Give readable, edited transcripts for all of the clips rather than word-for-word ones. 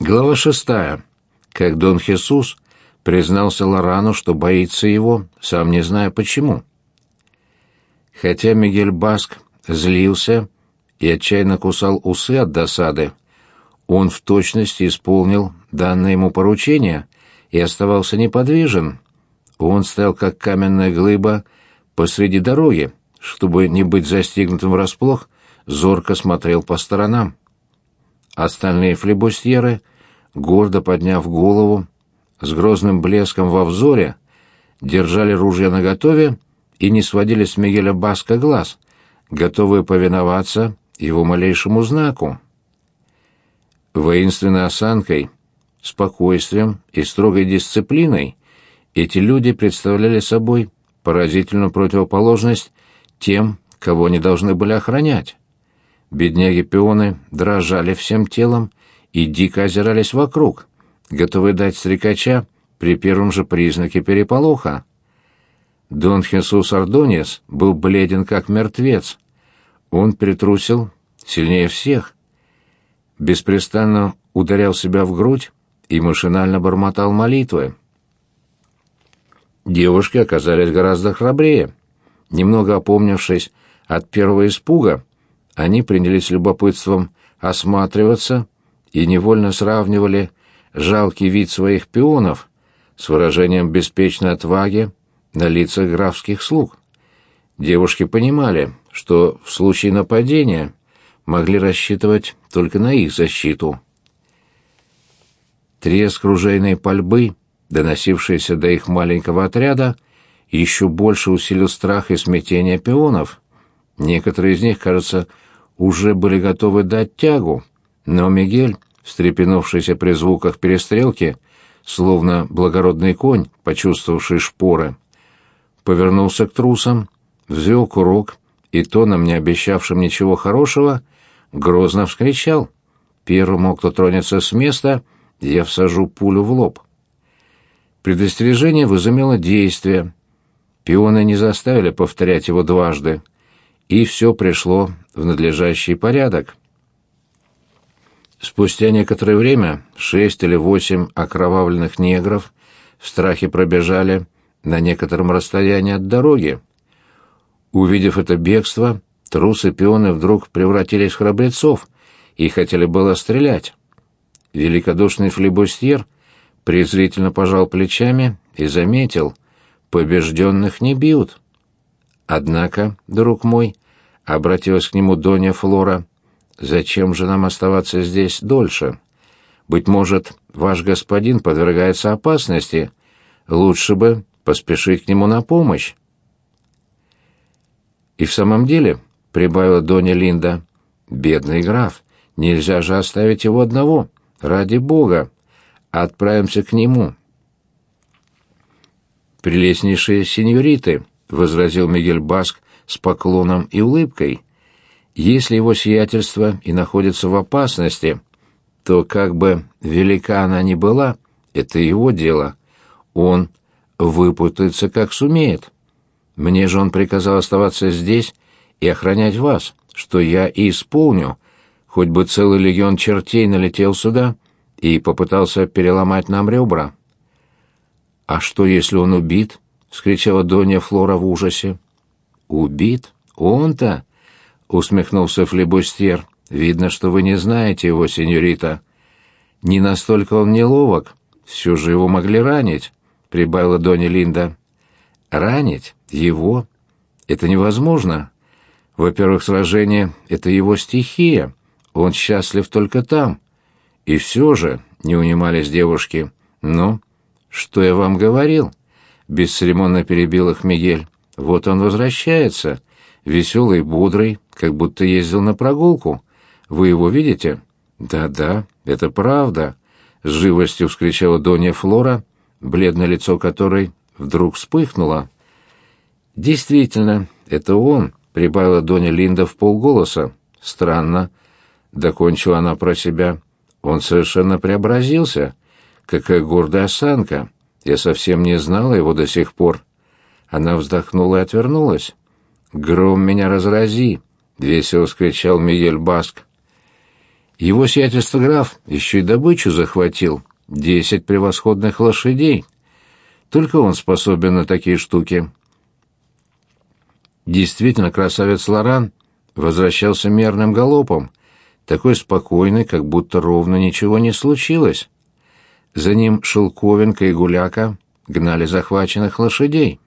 Глава 6. Как Дон Хесус признался Лорану, что боится его, сам не зная почему. Хотя Мигель Баск злился и отчаянно кусал усы от досады, он в точности исполнил данное ему поручение и оставался неподвижен. Он стоял как каменная глыба посреди дороги, чтобы не быть застигнутым врасплох, зорко смотрел по сторонам. Остальные флибустьеры, гордо подняв голову, с грозным блеском во взоре, держали ружья наготове и не сводили с Мигеля Баска глаз, готовые повиноваться его малейшему знаку. Воинственной осанкой, спокойствием и строгой дисциплиной эти люди представляли собой поразительную противоположность тем, кого они должны были охранять. Бедняги-пионы дрожали всем телом и дико озирались вокруг, готовые дать стрекача при первом же признаке переполоха. Дон Хесус Ордоньес был бледен как мертвец. Он перетрусил сильнее всех, беспрестанно ударял себя в грудь и машинально бормотал молитвы. Девушки оказались гораздо храбрее. Немного опомнившись от первого испуга, они принялись с любопытством осматриваться и невольно сравнивали жалкий вид своих пионов с выражением беспечной отваги на лицах графских слуг. Девушки понимали, что в случае нападения могли рассчитывать только на их защиту. Треск ружейной пальбы, доносившийся до их маленького отряда, еще больше усилил страх и смятение пионов. Некоторые из них, кажется, уже были готовы дать тягу, но Мигель, встрепенувшийся при звуках перестрелки, словно благородный конь, почувствовавший шпоры, повернулся к трусам, взвел курок и, тоном не обещавшим ничего хорошего, грозно вскричал: «Первому, кто тронется с места, я всажу пулю в лоб». Предостережение возымело действие. Пионы не заставили повторять его дважды, и все пришло в надлежащий порядок. Спустя некоторое время 6 или 8 окровавленных негров в страхе пробежали на некотором расстоянии от дороги. Увидев это бегство, трусы-пионы вдруг превратились в храбрецов и хотели было стрелять. Великодушный флибустьер презрительно пожал плечами и заметил: побежденных не бьют. «Однако, друг мой, — обратилась к нему Донья Флора, — зачем же нам оставаться здесь дольше? Быть может, ваш господин подвергается опасности. Лучше бы поспешить к нему на помощь». «И в самом деле, — прибавила Донья Линда, — бедный граф, нельзя же оставить его одного. Ради бога, отправимся к нему». «Прелестнейшие сеньориты, — возразил Мигель Баск с поклоном и улыбкой, — если его сиятельство и находится в опасности, то, как бы велика она ни была, это его дело. Он выпутается, как сумеет. Мне же он приказал оставаться здесь и охранять вас, что я и исполню, хоть бы целый легион чертей налетел сюда и попытался переломать нам ребра». «А что, если он убит?» — вскричала Донья Флора в ужасе. «Убит? Он-то?» — усмехнулся флибустьер. «Видно, что вы не знаете его, сеньорита. Не настолько он неловок. Все же его могли ранить», — прибавила Донья Линда. «Ранить? Его? Это невозможно. Во-первых, сражение — это его стихия. Он счастлив только там. И все же, — не унимались девушки, — ну, что я вам говорил?» — бесцеремонно перебил их Мигель. «Вот он возвращается, веселый, бодрый, как будто ездил на прогулку. Вы его видите?» «Да-да, это правда», — с живостью вскричала Донья Флора, бледное лицо которой вдруг вспыхнуло. «Действительно, это он», — прибавила Донья Линда вполголоса. «Странно», — докончила она про себя. «Он совершенно преобразился. Какая гордая осанка! Я совсем не знала его до сих пор». Она вздохнула и Его сиятельство граф еще и добычу захватил, 10 превосходных лошадей. Только он способен на такие штуки. Действительно, красавец Лоран возвращался мерным галопом, такой спокойный, как будто ровно ничего не случилось. За ним Шелковенко и Гуляка гнали захваченных лошадей.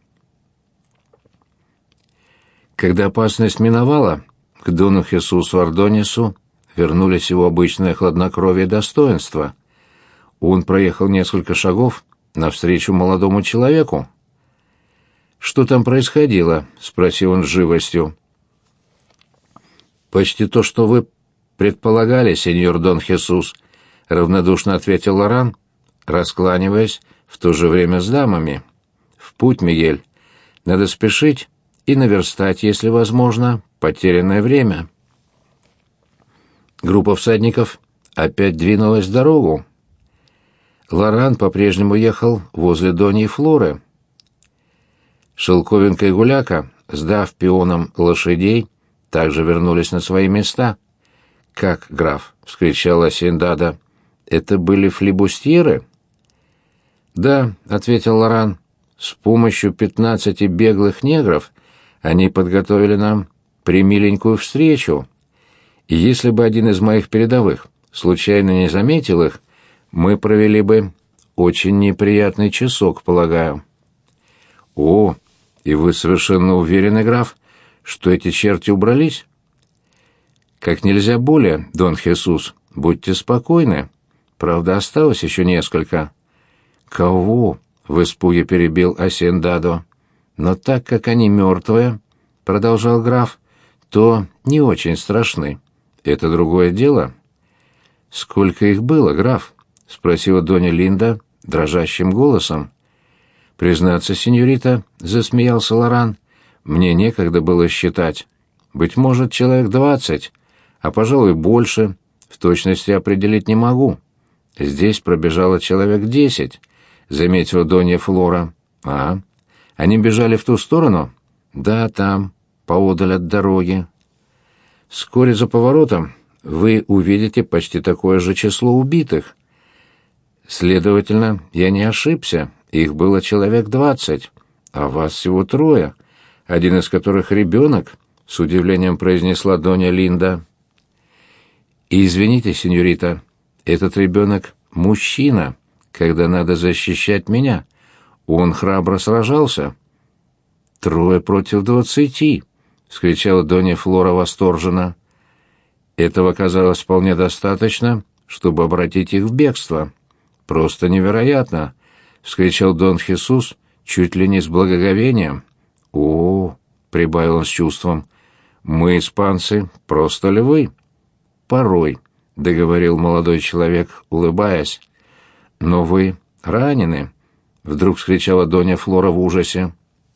Когда опасность миновала, к дону Хесусу Ордонесу вернулись его обычное хладнокровие и достоинство. Он проехал несколько шагов навстречу молодому человеку. «Что там происходило?» — спросил он с живостью. «Почти то, что вы предполагали, сеньор Дон Хесус», — равнодушно ответил Лоран, раскланиваясь в то же время с дамами. «В путь, Мигель. Надо спешить и наверстать, если возможно, потерянное время». Группа всадников опять двинулась в дорогу. Лоран по-прежнему ехал возле Доньи Флоры. Шелковенко и Гуляка, сдав пионам лошадей, также вернулись на свои места. «Как, граф?» — вскричала Асендада. «Это были флибустьеры?» «Да», — ответил Лоран. «С помощью 15 беглых негров они подготовили нам премиленькую встречу. И если бы один из моих передовых случайно не заметил их, мы провели бы очень неприятный часок, полагаю». «О, и вы совершенно уверены, граф, что эти черти убрались?» «Как нельзя более, Дон Хесус, будьте спокойны. Правда, осталось еще несколько». «Кого?» — в испуге перебил Асендадо. «Но так как они мертвые, — продолжал граф, — то не очень страшны. Это другое дело». «Сколько их было, граф?» — спросила Донья Линда дрожащим голосом. «Признаться, сеньорита, — засмеялся Лоран, — мне некогда было считать. Быть может, человек 20, а, пожалуй, больше, в точности определить не могу. Здесь пробежало человек 10, — заметила Донья Флора. «А? Они бежали в ту сторону?» «Да, там, поодаль от дороги». «Вскоре за поворотом вы увидите почти такое же число убитых. Следовательно, я не ошибся, их было человек 20, а вас всего 3, один из которых ребенок», — с удивлением произнесла Донья Линда. «И извините, сеньорита, этот ребенок — мужчина, когда надо защищать меня. Он храбро сражался». 3 против 20, — вскричала Донья Флора восторженно. «Этого оказалось вполне достаточно, чтобы обратить их в бегство. Просто невероятно!» — вскричал Дон Хесус чуть ли не с благоговением. «О, — прибавил он с чувством, — мы, испанцы, просто львы». «Порой», — договорил молодой человек, улыбаясь. «Но вы ранены», — вдруг вскричала Донья Флора в ужасе.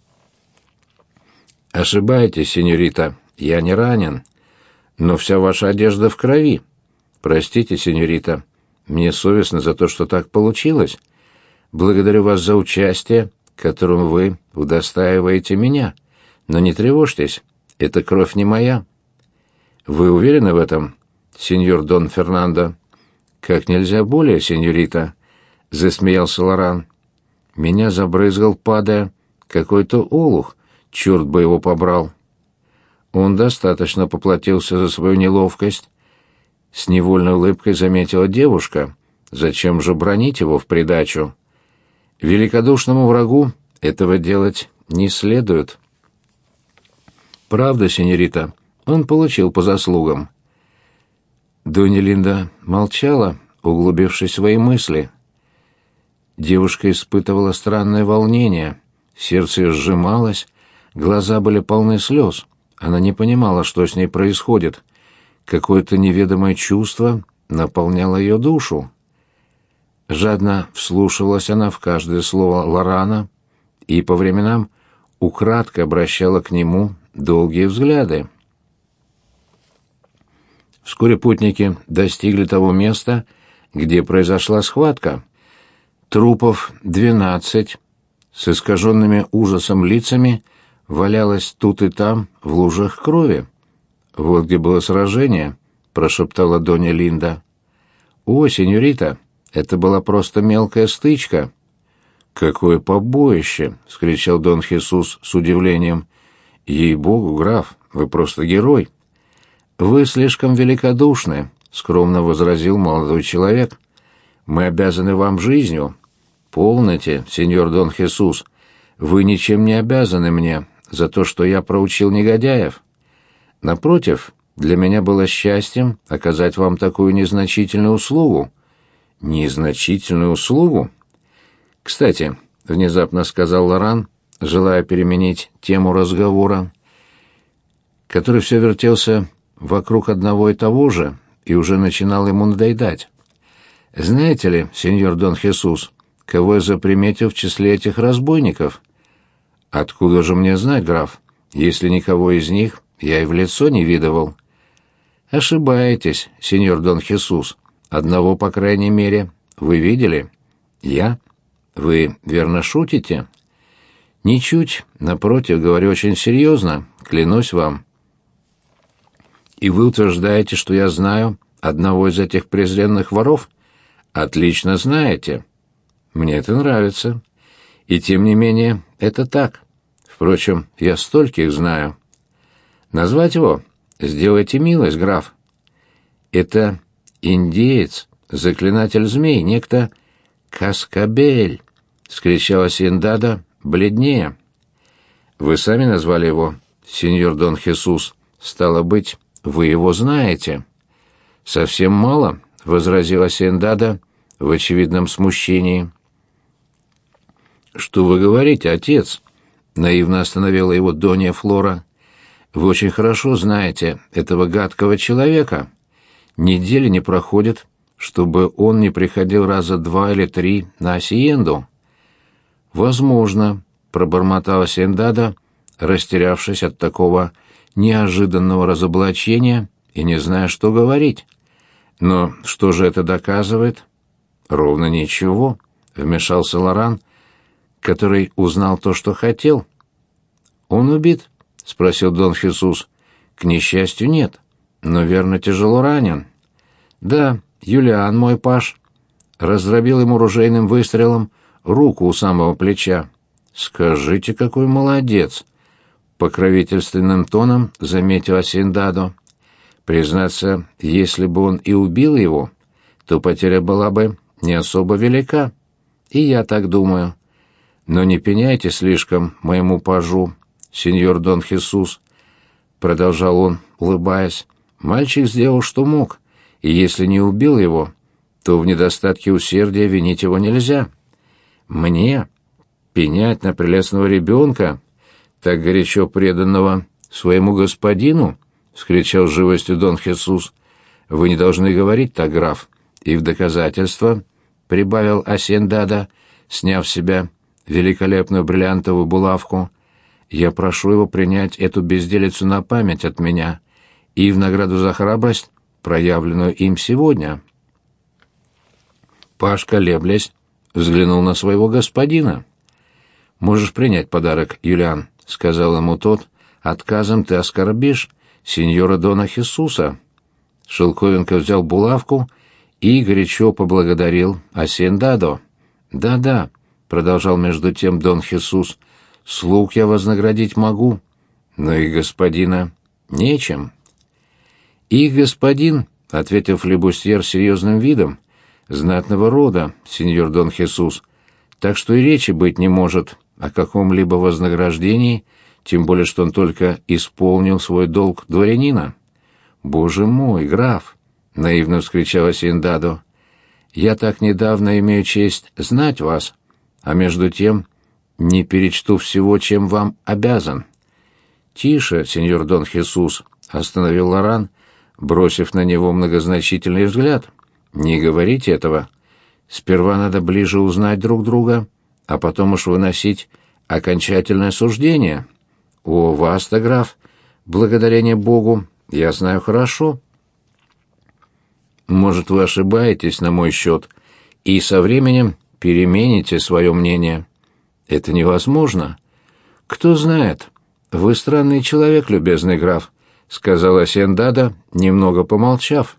«Ошибаетесь, сеньорита, я не ранен, но вся ваша одежда в крови. Простите, сеньорита, мне совестно за то, что так получилось. Благодарю вас за участие, которым вы удостаиваете меня, но не тревожьтесь, эта кровь не моя». «Вы уверены в этом, сеньор Дон Фернандо?» «Как нельзя более, сеньорита», — засмеялся Лоран. «Меня забрызгал, падая, какой-то олух, черт бы его побрал». Он достаточно поплатился за свою неловкость. С невольной улыбкой заметила девушка. Зачем же бранить его в придачу? Великодушному врагу этого делать не следует. «Правда, сеньорита, он получил по заслугам». Донья Линда молчала, углубившись в свои мысли. Девушка испытывала странное волнение, сердце ее сжималось, глаза были полны слез. Она не понимала, что с ней происходит. Какое-то неведомое чувство наполняло ее душу. Жадно вслушивалась она в каждое слово Лорана и по временам украдкой обращала к нему долгие взгляды. Вскоре путники достигли того места, где произошла схватка. Трупов 12, с искаженными ужасом лицами, валялось тут и там в лужах крови. Вот где было сражение, — прошептала Донья Линда. «О, сеньорита, это была просто мелкая стычка». «Какое побоище!» — вскричал Дон Хесус с удивлением. «Ей-богу, граф, вы просто герой». «Вы слишком великодушны», — скромно возразил молодой человек. «Мы обязаны вам жизнью». «Полноте, сеньор Дон Хесус, вы ничем не обязаны мне за то, что я проучил негодяев. Напротив, для меня было счастьем оказать вам такую незначительную услугу». «Незначительную услугу?» «Кстати», — внезапно сказал Лоран, желая переменить тему разговора, который все вертелся вокруг одного и того же и уже начинал ему надоедать. «Знаете ли, сеньор Дон Хесус, кого я заприметил в числе этих разбойников?» «Откуда же мне знать, граф, если никого из них я и в лицо не видывал?» «Ошибаетесь, сеньор Дон Хесус. Одного, по крайней мере, вы видели?» «Я? Вы верно шутите?» «Ничуть, напротив, говорю очень серьезно, клянусь вам». «И вы утверждаете, что я знаю одного из этих презренных воров?» «Отлично знаете. Мне это нравится. И тем не менее, это так. Впрочем, я стольких знаю». «Назвать его? Сделайте милость, граф». «Это индеец, заклинатель змей, некто Каскабель», — вскричала Сиендадо, бледнее. «Вы сами назвали его, сеньор Дон Хесус. Стало быть, вы его знаете». «Совсем мало», — возразила Сиендадо в очевидном смущении. «Что вы говорите, отец?» — наивно остановила его Донья Флора. «Вы очень хорошо знаете этого гадкого человека. Недели не проходит, чтобы он не приходил раза 2 или 3 на Асиенду». «Возможно», — пробормотала Сиендадо, растерявшись от такого неожиданного разоблачения и не зная, что говорить. «Но что же это доказывает?» «Ровно ничего», — вмешался Лоран, который узнал то, что хотел. «Он убит?» — спросил Дон Хесус. «К несчастью, нет, но верно тяжело ранен». «Да, Юлиан, мой паж, раздробил ему ружейным выстрелом руку у самого плеча». «Скажите, какой молодец!» — покровительственным тоном заметила Сиендадо. «Признаться, если бы он и убил его, то потеря была бы не особо велика. И я так думаю. Но не пеняйте слишком моему пажу, сеньор Дон Хесус», — продолжал он, улыбаясь. «Мальчик сделал, что мог, и если не убил его, то в недостатке усердия винить его нельзя. Мне пенять на прелестного ребенка, так горячо преданного своему господину?» — вскричал с живостью Дон Хесус. «Вы не должны говорить так, граф. И в доказательство, — прибавил Асиендадо, сняв с себя великолепную бриллиантовую булавку, — я прошу его принять эту безделицу на память от меня и в награду за храбрость, проявленную им сегодня». Паж, колеблясь, взглянул на своего господина. «Можешь принять подарок, Юлиан», — сказал ему тот. «Отказом ты оскорбишь сеньора Дона Хесуса». Шелковенко взял булавку и горячо поблагодарил Асиендадо. «Да-да», — продолжал между тем Дон Хесус, — «слуг я вознаградить могу, но их господина нечем». «Их господин», — ответил флебустьер серьезным видом, — «знатного рода, сеньор Дон Хесус, так что и речи быть не может о каком-либо вознаграждении, тем более что он только исполнил свой долг дворянина». «Боже мой, граф!» — наивно вскричала Сиендадо. «Я так недавно имею честь знать вас, а между тем не перечту всего, чем вам обязан». «Тише, сеньор Дон Хесус», — остановил Лоран, бросив на него многозначительный взгляд. «Не говорите этого. Сперва надо ближе узнать друг друга, а потом уж выносить окончательное суждение. О, вас-то, граф, благодарение Богу, я знаю хорошо. Может, вы ошибаетесь на мой счет и со временем перемените свое мнение. Это невозможно. Кто знает, вы странный человек, любезный граф, сказала Сиендадо, немного помолчав.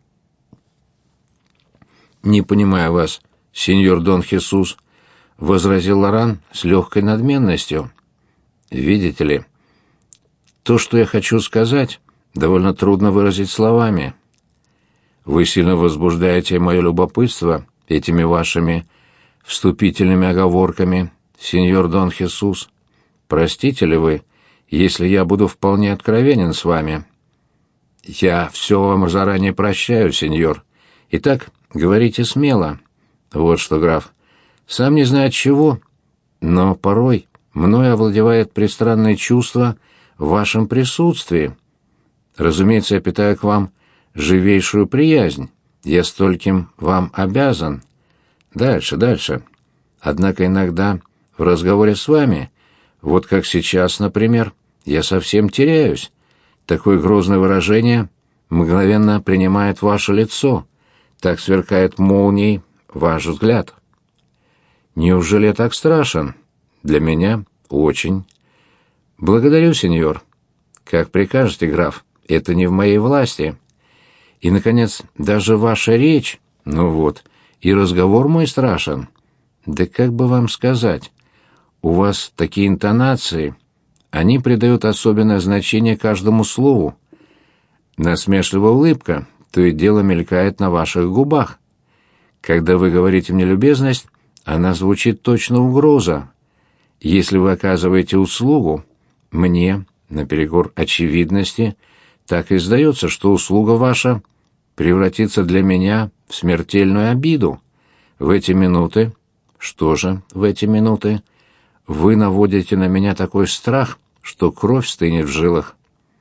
«Не понимаю вас, сеньор Дон Хесус», — возразил Лоран с легкой надменностью. «Видите ли, то, что я хочу сказать, довольно трудно выразить словами. Вы сильно возбуждаете мое любопытство этими вашими вступительными оговорками, сеньор Дон Хесус. Простите ли вы, если я буду вполне откровенен с вами?» «Я все вам заранее прощаю, сеньор. Итак, говорите смело. Вот что, граф, сам не знаю от чего, но порой мной овладевает пристранное чувство в вашем присутствии. Разумеется, я питаю к вам живейшую приязнь. Я стольким вам обязан. Дальше. Однако иногда в разговоре с вами, вот как сейчас, например, я совсем теряюсь. Такое грозное выражение мгновенно принимает ваше лицо. Так сверкает молнией ваш взгляд. Неужели я так страшен? Для меня очень. Благодарю, сеньор. Как прикажете, граф, это не в моей власти. И, наконец, даже ваша речь, ну вот, и разговор мой страшен. Да как бы вам сказать, у вас такие интонации, они придают особенное значение каждому слову. Насмешливая улыбка то и дело мелькает на ваших губах. Когда вы говорите мне любезность, она звучит точно угроза. Если вы оказываете услугу, мне, наперекор очевидности, так и сдается, что услуга ваша превратится для меня в смертельную обиду. В эти минуты, что же в эти минуты, вы наводите на меня такой страх, что кровь стынет в жилах.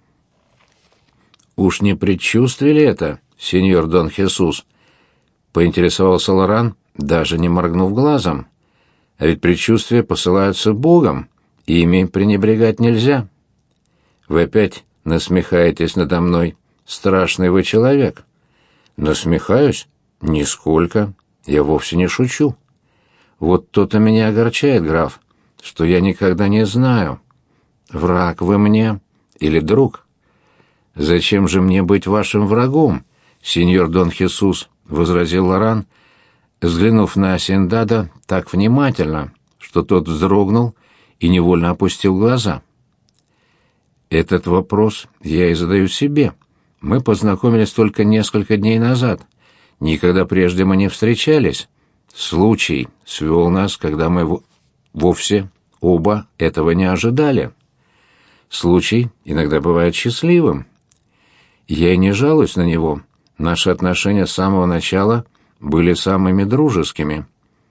«Уж не предчувствие ли это, сеньор Дон Хесус?» — поинтересовался Лоран, даже не моргнув глазом. «А ведь предчувствия посылаются Богом, ими пренебрегать нельзя. Вы опять насмехаетесь надо мной, страшный вы человек». «Насмехаюсь? Нисколько. Я вовсе не шучу. Вот то-то меня огорчает, граф, что я никогда не знаю, враг вы мне или друг». «Зачем же мне быть вашим врагом, сеньор Дон Хесус?» — возразил Лоран, взглянув на Сиендадо так внимательно, что тот вздрогнул и невольно опустил глаза. «Этот вопрос я и задаю себе. Мы познакомились только несколько дней назад. Никогда прежде мы не встречались. Случай свел нас, когда мы вовсе оба этого не ожидали. Случай иногда бывает счастливым. Я и не жалуюсь на него. Наши отношения с самого начала были самыми дружескими».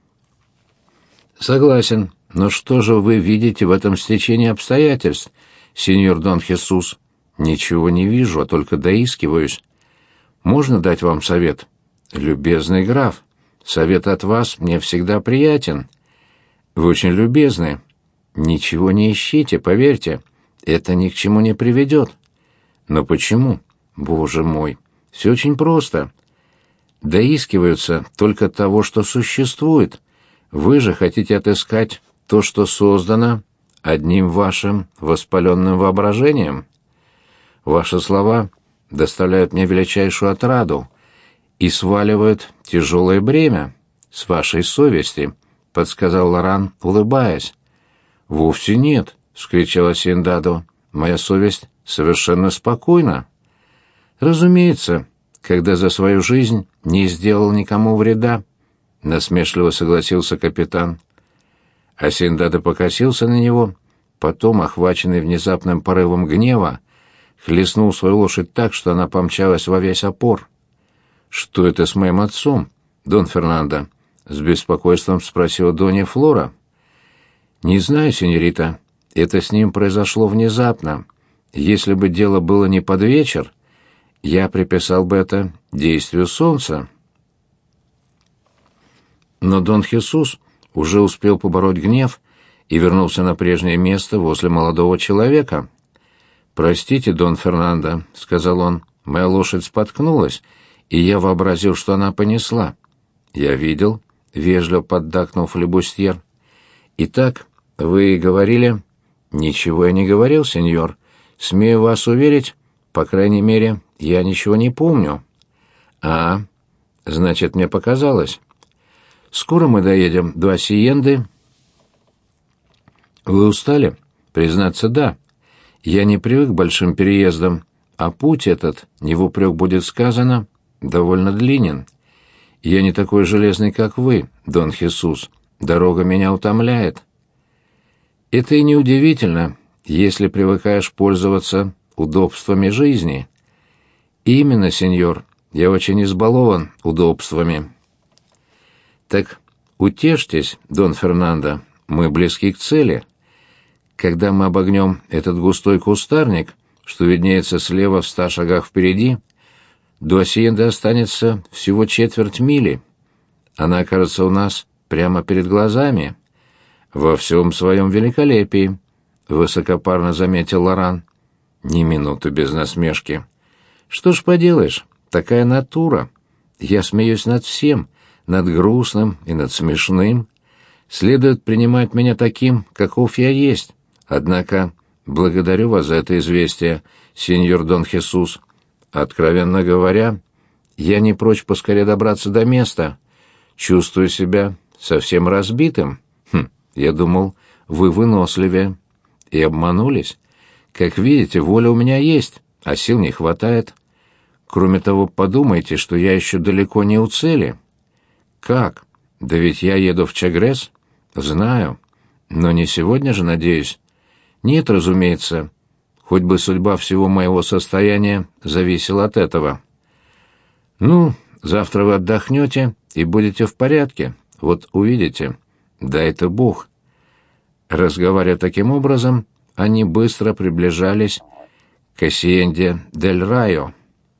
«Согласен, но что же вы видите в этом стечении обстоятельств, сеньор Дон Хесус?» «Ничего не вижу, а только доискиваюсь. Можно дать вам совет?» «Любезный граф, совет от вас мне всегда приятен. Вы очень любезны. Ничего не ищите, поверьте, это ни к чему не приведет». «Но почему? Боже мой, все очень просто. Доискиваются только того, что существует. Вы же хотите отыскать то, что создано одним вашим воспаленным воображением. Ваши слова доставляют мне величайшую отраду и сваливают тяжелое бремя с вашей совести», — подсказал Лоран, улыбаясь. «Вовсе нет», — вскричала Сиендадо. «Моя совесть совершенно спокойна». «Разумеется, когда за свою жизнь не сделал никому вреда», — насмешливо согласился капитан. А Сиендадо покосился на него, потом, охваченный внезапным порывом гнева, хлестнул свою лошадь так, что она помчалась во весь опор. «Что это с моим отцом, Дон Фернандо?» — с беспокойством спросила Донья Флора. «Не знаю, сеньорита. Это с ним произошло внезапно. Если бы дело было не под вечер, я приписал бы это действию солнца». Но Дон Хесус уже успел побороть гнев и вернулся на прежнее место возле молодого человека. «Простите, Дон Фернандо», — сказал он, — «моя лошадь споткнулась, и я вообразил, что она понесла». «Я видел», — вежливо поддакнул флебустьер. «Итак, вы говорили...» «Ничего я не говорил, сеньор. Смею вас уверить, По крайней мере, я ничего не помню». «А, значит, мне показалось. Скоро мы доедем до Асиенды». «Вы устали?» «Признаться, да. Я не привык к большим переездам, а путь этот, не в упрек будет сказано, довольно длинен. Я не такой железный, как вы, Дон Хесус. Дорога меня утомляет». «Это и неудивительно, если привыкаешь пользоваться удобствами жизни». «Именно, сеньор, я очень избалован удобствами». «Так утешьтесь, Дон Фернандо, мы близки к цели. Когда мы обогнем этот густой кустарник, что виднеется слева в 100 шагах впереди, до Асиенды останется всего четверть мили. Она окажется у нас прямо перед глазами. Во всем своем великолепии», — высокопарно заметил Лоран. «Ни минуту без насмешки. Что ж поделаешь, такая натура. Я смеюсь над всем, над грустным и над смешным. Следует принимать меня таким, каков я есть. Однако благодарю вас за это известие, сеньор Дон Хесус. Откровенно говоря, я не прочь поскорее добраться до места. Чувствую себя совсем разбитым. Я думал, вы выносливее. И обманулись. Как видите, воля у меня есть, а сил не хватает. Кроме того, подумайте, что я еще далеко не у цели». «Как? Да ведь я еду в Чагрес». «Знаю. Но не сегодня же, надеюсь». «Нет, разумеется. Хоть бы судьба всего моего состояния зависела от этого». «Ну, завтра вы отдохнете и будете в порядке. Вот увидите. Дай-то Бог». Разговаривая таким образом, они быстро приближались к Асиенде-дель-Райо.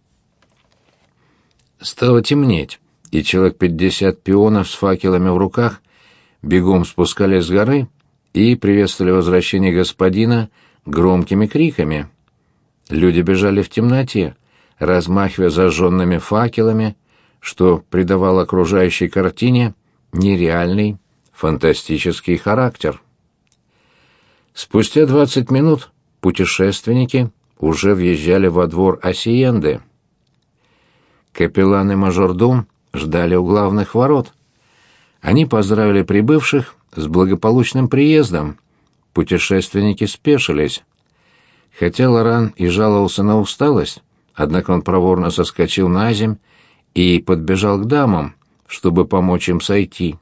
Стало темнеть, и человек 50 пионов с факелами в руках бегом спускались с горы и приветствовали возвращение господина громкими криками. Люди бежали в темноте, размахивая зажженными факелами, что придавало окружающей картине нереальный, фантастический характер. Спустя 20 минут путешественники уже въезжали во двор Асиенды. Капеллан и мажордом ждали у главных ворот. Они поздравили прибывших с благополучным приездом. Путешественники спешились. Хотя Лоран и жаловался на усталость, однако он проворно соскочил на земь и подбежал к дамам, чтобы помочь им сойти.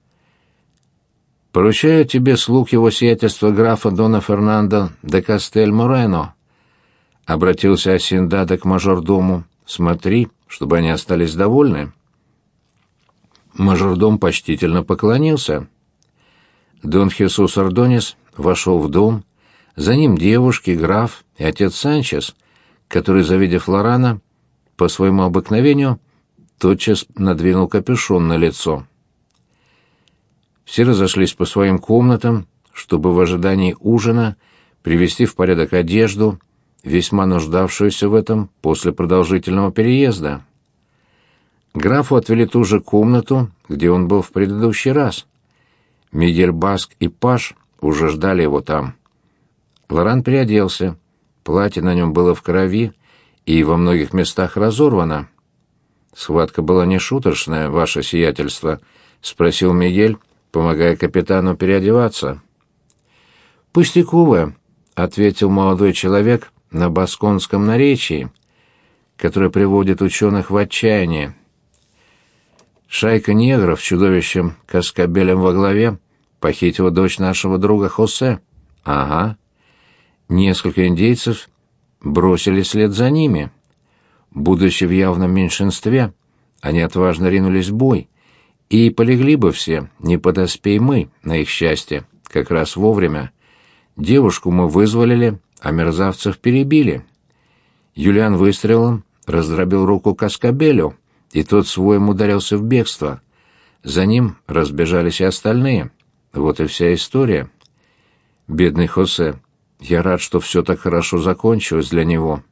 «Поручаю тебе слуг его сиятельства графа Дона Фернандо де Кастель-Морено», — обратился Асиендадо к мажордому. «Смотри, чтобы они остались довольны». Мажордом почтительно поклонился. Дон Хесус Ордонес вошел в дом, за ним девушки, граф и отец Санчес, который, завидев Лорана, по своему обыкновению, тотчас надвинул капюшон на лицо. Все разошлись по своим комнатам, чтобы в ожидании ужина привести в порядок одежду, весьма нуждавшуюся в этом после продолжительного переезда. Графу отвели ту же комнату, где он был в предыдущий раз. Мигель Баск и Паш уже ждали его там. Лоран переоделся. Платье на нем было в крови и во многих местах разорвано. «Схватка была не шуточная, ваше сиятельство?» — спросил Мигель, помогая капитану переодеваться. «Пустяковая», — ответил молодой человек на басконском наречии, которое приводит ученых в отчаяние. «Шайка негров с чудовищем Каскабелем во главе похитила дочь нашего друга Хосе». «Ага». Несколько индейцев бросили след за ними. Будучи в явном меньшинстве, они отважно ринулись в бой, и полегли бы все, не подоспей мы, на их счастье, как раз вовремя. Девушку мы вызволили, а мерзавцев перебили. Юлиан выстрелом раздробил руку Каскабелю, и тот своим ударился в бегство. За ним разбежались и остальные. Вот и вся история. Бедный Хосе. Я рад, что все так хорошо закончилось для него.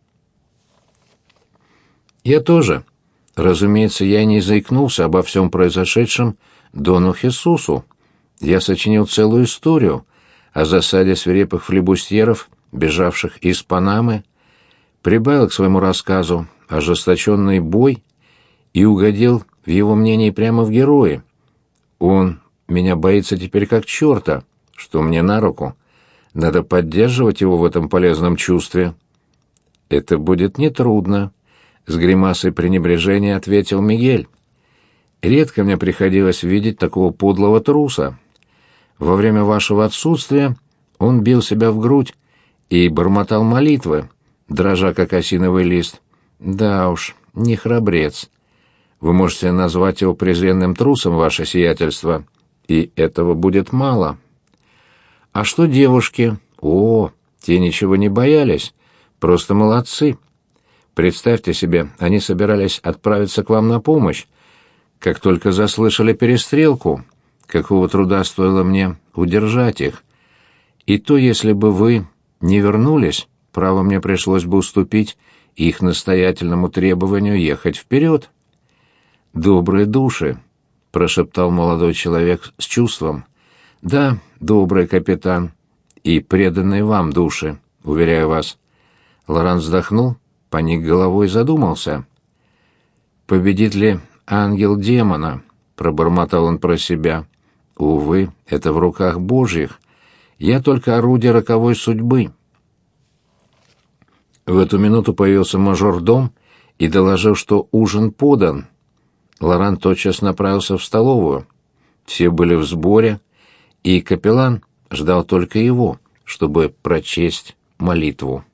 Я тоже. Разумеется, я не заикнулся обо всем произошедшем Дону Хесусу. Я сочинил целую историю о засаде свирепых флибустьеров, бежавших из Панамы. прибавил к своему рассказу ожесточенный бой и угодил в его мнении прямо в герои. Он меня боится теперь как черта, что мне на руку. Надо поддерживать его в этом полезном чувстве. Это будет нетрудно, — с гримасой пренебрежения ответил Мигель. Редко мне приходилось видеть такого подлого труса. Во время вашего отсутствия он бил себя в грудь и бормотал молитвы, дрожа как осиновый лист. Да уж, не храбрец. Вы можете назвать его презренным трусом, ваше сиятельство, и этого будет мало. А что девушки? О, те ничего не боялись, просто молодцы. Представьте себе, они собирались отправиться к вам на помощь, как только заслышали перестрелку. Какого труда стоило мне удержать их. И то, если бы вы не вернулись, право мне пришлось бы уступить их настоятельному требованию ехать вперед. «Добрые души», — прошептал молодой человек с чувством. «Да, добрый капитан, и преданные вам души, уверяю вас». Лоран вздохнул, поник головой и задумался. «Победит ли ангел демона?» — пробормотал он про себя. «Увы, это в руках Божьих. Я только орудие роковой судьбы». В эту минуту появился мажордом и доложил, что ужин подан. Лоран тотчас направился в столовую. Все были в сборе, и капеллан ждал только его, чтобы прочесть молитву.